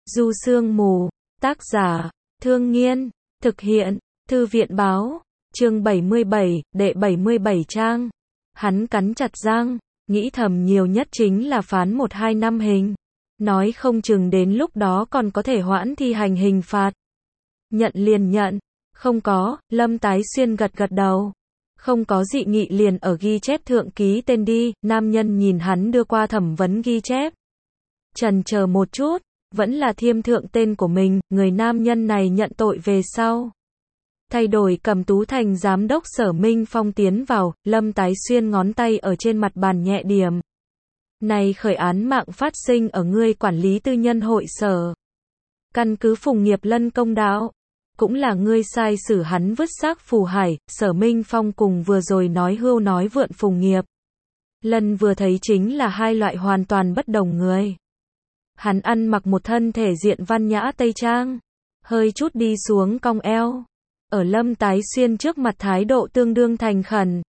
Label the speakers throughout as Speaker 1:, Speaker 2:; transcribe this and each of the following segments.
Speaker 1: Du Sương Mù, tác giả, Thương Nghiên, thực hiện, Thư viện báo, chương 77, đệ 77 trang. Hắn cắn chặt răng, nghĩ thầm nhiều nhất chính là phán 1-2 năm hình. Nói không chừng đến lúc đó còn có thể hoãn thi hành hình phạt. Nhận liền nhận, không có, Lâm Tái Xuyên gật gật đầu. Không có dị nghị liền ở ghi chép thượng ký tên đi, nam nhân nhìn hắn đưa qua thẩm vấn ghi chép. Chần chờ một chút, vẫn là thiêm thượng tên của mình, người nam nhân này nhận tội về sau. Thay đổi Cẩm Tú Thành giám đốc Sở Minh Phong tiến vào, Lâm Tái Xuyên ngón tay ở trên mặt bàn nhẹ điểm. Này khởi án mạng phát sinh ở ngươi quản lý tư nhân hội sở. Căn cứ Phùng Nghiệp Lân công đạo. Cũng là ngươi sai xử hắn vứt xác Phù Hải, Sở Minh Phong cùng vừa rồi nói hưu nói vượn Phùng Nghiệp Lân vừa thấy chính là hai loại hoàn toàn bất đồng người. Hắn ăn mặc một thân thể diện văn nhã tây trang, hơi chút đi xuống cong eo. Ở Lâm Tái Xuyên trước mặt thái độ tương đương thành khẩn.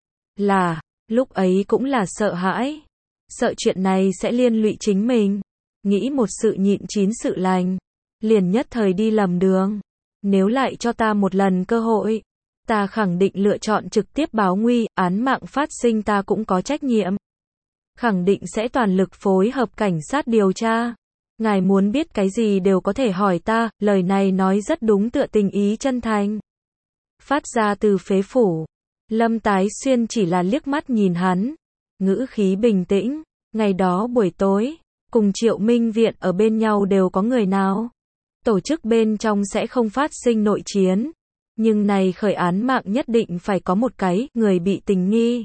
Speaker 1: Lúc ấy cũng là sợ hãi. Sợ chuyện này sẽ liên lụy chính mình. Nghĩ một sự nhịn chín sự lành. Liền nhất thời đi lầm đường. Nếu lại cho ta một lần cơ hội, ta khẳng định lựa chọn trực tiếp báo nguy, án mạng phát sinh ta cũng có trách nhiệm. Khẳng định sẽ toàn lực phối hợp cảnh sát điều tra. Ngài muốn biết cái gì đều có thể hỏi ta, lời này nói rất đúng tựa tình ý chân thành. Phát ra từ phế phủ. Lâm Tái Xuyên chỉ là liếc mắt nhìn hắn. Ngữ khí bình tĩnh. Ngày đó buổi tối, cùng Triệu Minh Viện ở bên nhau đều có người nào? Tổ chức bên trong sẽ không phát sinh nội chiến. Nhưng này khởi án mạng nhất định phải có một cái, người bị tình nghi.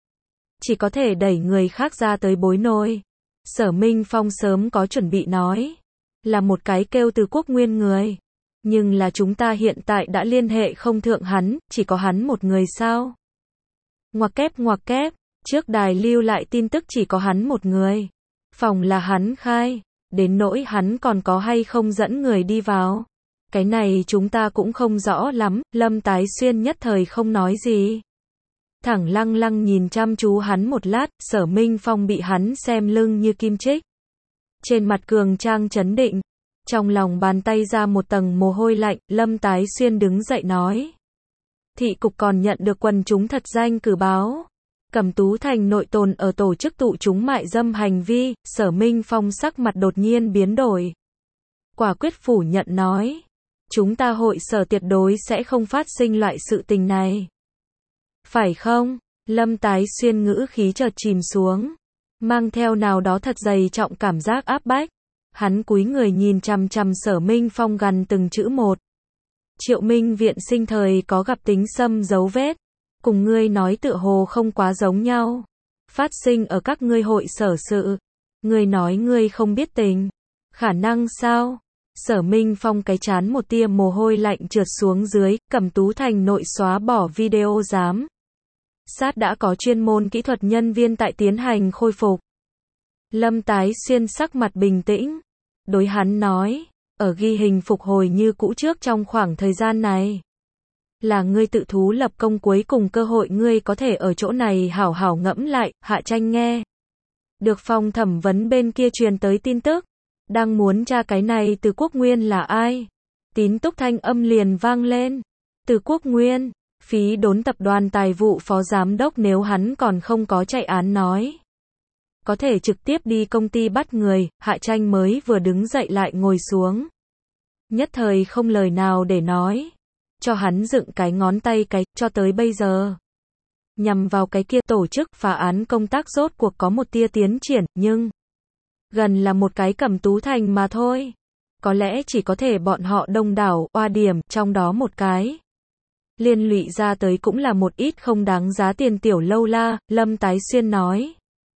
Speaker 1: Chỉ có thể đẩy người khác ra tới bối nôi. Sở Minh Phong sớm có chuẩn bị nói. Là một cái kêu từ Quốc Nguyên người. Nhưng là chúng ta hiện tại đã liên hệ không thượng hắn, chỉ có hắn một người sao? Ngoặc kép, trước đài lưu lại tin tức chỉ có hắn một người. Phòng là hắn khai. Đến nỗi hắn còn có hay không dẫn người đi vào. Cái này chúng ta cũng không rõ lắm, Lâm Tái Xuyên nhất thời không nói gì. Thẳng lăng nhìn chăm chú hắn một lát, Sở Minh Phong bị hắn xem lưng như kim chích. Trên mặt cường trang trấn định, trong lòng bàn tay ra một tầng mồ hôi lạnh, Lâm Tái Xuyên đứng dậy nói. Thị cục còn nhận được quần chúng thật danh cử báo. Cẩm Tú Thành nội tồn ở tổ chức tụ chúng mại dâm hành vi, Sở Minh Phong sắc mặt đột nhiên biến đổi. Quả quyết phủ nhận nói. Chúng ta hội sở tuyệt đối sẽ không phát sinh loại sự tình này. Phải không? Lâm Tái Xuyên ngữ khí chợt chìm xuống. Mang theo nào đó thật dày trọng cảm giác áp bách. Hắn cúi người nhìn chằm chằm Sở Minh Phong gần từng chữ một. Triệu Minh Viện sinh thời có gặp tính xâm dấu vết. Cùng ngươi nói tựa hồ không quá giống nhau. Phát sinh ở các ngươi hội sở sự. Ngươi nói ngươi không biết tình. Khả năng sao? Sở Minh Phong cái chán một tia mồ hôi lạnh trượt xuống dưới, Cẩm Tú Thành nội xóa bỏ video giám sát đã có chuyên môn kỹ thuật nhân viên tại tiến hành khôi phục. Lâm Tái Xuyên sắc mặt bình tĩnh. Đối hắn nói, ở ghi hình phục hồi như cũ trước trong khoảng thời gian này. Là ngươi tự thú lập công cuối cùng cơ hội ngươi có thể ở chỗ này hảo hảo ngẫm lại, Hạ Tranh nghe. Được phòng thẩm vấn bên kia truyền tới tin tức. Đang muốn tra cái này từ Quốc Nguyên là ai? Tín túc thanh âm liền vang lên. Từ Quốc Nguyên, phí đốn tập đoàn tài vụ phó giám đốc nếu hắn còn không có chạy án nói. Có thể trực tiếp đi công ty bắt người, Hạ Tranh mới vừa đứng dậy lại ngồi xuống. Nhất thời không lời nào để nói. Cho hắn dựng cái ngón tay cho tới bây giờ. Nhằm vào cái kia tổ chức phá án công tác rốt cuộc có một tia tiến triển, nhưng gần là một cái Cẩm Tú Thành mà thôi. Có lẽ chỉ có thể bọn họ đông đảo, oa điểm, trong đó một cái. Liên lụy ra tới cũng là một ít không đáng giá tiền tiểu lâu la, Lâm Tái Xuyên nói.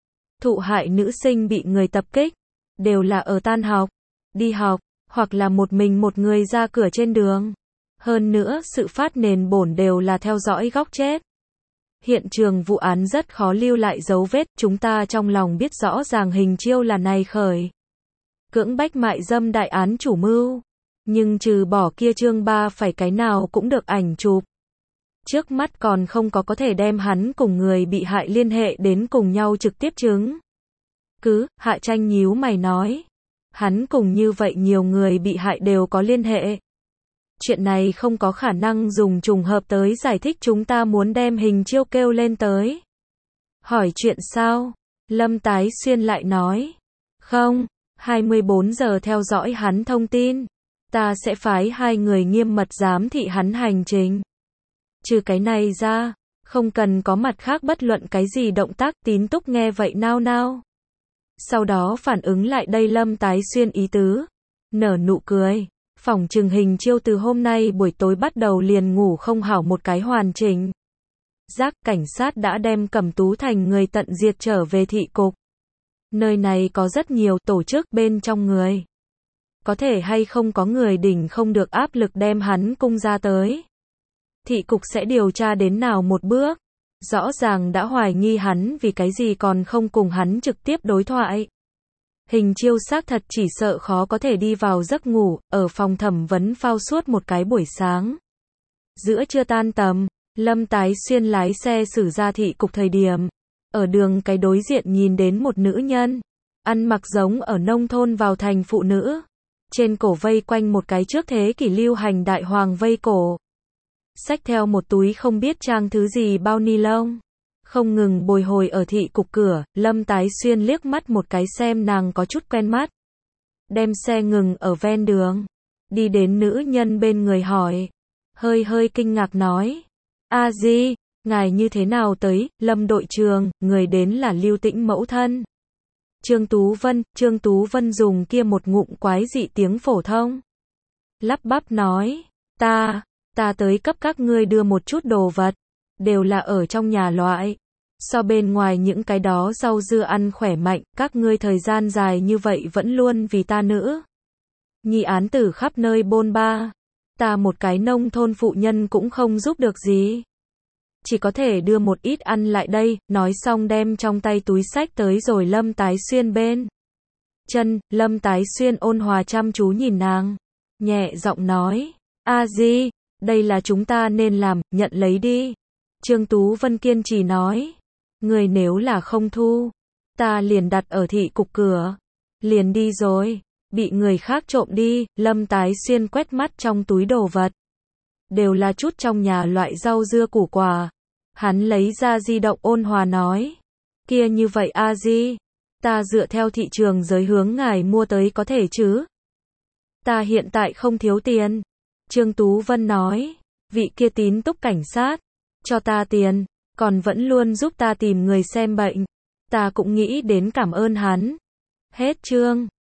Speaker 1: Thụ hại nữ sinh bị người tập kích, đều là ở tan học, đi học, hoặc là một mình một người ra cửa trên đường. Hơn nữa, sự phát nền bổn đều là theo dõi góc chết. Hiện trường vụ án rất khó lưu lại dấu vết, chúng ta trong lòng biết rõ ràng hình chiêu là này khởi. Cưỡng bách mại dâm đại án chủ mưu. Nhưng trừ bỏ kia chương 3 phải cái nào cũng được ảnh chụp. Trước mắt còn không có thể đem hắn cùng người bị hại liên hệ đến cùng nhau trực tiếp chứng. Hạ Tranh nhíu mày nói. Hắn cùng như vậy nhiều người bị hại đều có liên hệ. Chuyện này không có khả năng dùng trùng hợp tới giải thích, chúng ta muốn đem Hình Chiêu kêu lên tới. Hỏi chuyện sao? Lâm Tái Xuyên lại nói. Không, 24 giờ theo dõi hắn thông tin. Ta sẽ phái 2 người nghiêm mật giám thị hắn hành trình. Trừ cái này ra, không cần có mặt khác bất luận cái gì động tác. Tín Túc nghe vậy nao nao. Sau đó phản ứng lại đây Lâm Tái Xuyên ý tứ. Nở nụ cười. Phỏng chừng Hình Chiêu từ hôm nay buổi tối bắt đầu liền ngủ không hảo một cái hoàn chỉnh. Giác cảnh sát đã đem Cẩm Tú Thành người tận diệt trở về thị cục. Nơi này có rất nhiều tổ chức bên trong người. Có thể hay không có người đỉnh không được áp lực đem hắn cung ra tới. Thị cục sẽ điều tra đến nào một bước. Rõ ràng đã hoài nghi hắn, vì cái gì còn không cùng hắn trực tiếp đối thoại. Hình Chiêu xác thật chỉ sợ khó có thể đi vào giấc ngủ, ở phòng thẩm vấn phao suốt một cái buổi sáng. Giữa trưa tan tầm, Lâm Tái Xuyên lái xe xử ra thị cục thời điểm. Ở đường cái đối diện nhìn đến một nữ nhân. Ăn mặc giống ở nông thôn vào thành phụ nữ. Trên cổ vây quanh một cái trước thế kỷ lưu hành đại hoàng vây cổ. Xách theo một túi không biết trang thứ gì bao ni lông. Không ngừng bồi hồi ở thị cục cửa, Lâm Tái Xuyên liếc mắt một cái xem nàng có chút quen mắt. Đem xe ngừng ở ven đường. Đi đến nữ nhân bên người hỏi. Hơi kinh ngạc nói. A Di, ngài như thế nào tới? Lâm đội trưởng, người đến là Lưu Tĩnh mẫu thân. Trương Tú Vân dùng kia một ngụm quái dị tiếng phổ thông. Lắp bắp nói. Ta tới cấp các ngươi đưa một chút đồ vật. Đều là ở trong nhà loại. So bên ngoài những cái đó rau dưa ăn khỏe mạnh, các ngươi thời gian dài như vậy vẫn luôn vì ta nữ. Nhi án tử khắp nơi bôn ba. Ta một cái nông thôn phụ nhân cũng không giúp được gì. Chỉ có thể đưa một ít ăn lại đây, nói xong đem trong tay túi xách tới rồi Lâm Tái Xuyên bên. Lâm Tái Xuyên ôn hòa chăm chú nhìn nàng. Nhẹ giọng nói. A Di, đây là chúng ta nên làm, nhận lấy đi. Trương Tú Vân kiên trì nói. Người nếu là không thu, ta liền đặt ở thị cục cửa. Liền đi rồi. Bị người khác trộm đi. Lâm Tái Xuyên quét mắt trong túi đồ vật. Đều là chút trong nhà loại rau dưa củ quả. Hắn lấy ra di động ôn hòa nói. Kia như vậy A Di, ta dựa theo thị trường giới hướng ngài mua tới có thể chứ? Ta hiện tại không thiếu tiền. Trương Tú Vân nói. Vị kia Tín Túc cảnh sát cho ta tiền, còn vẫn luôn giúp ta tìm người xem bệnh. Ta cũng nghĩ đến cảm ơn hắn. Hết chương.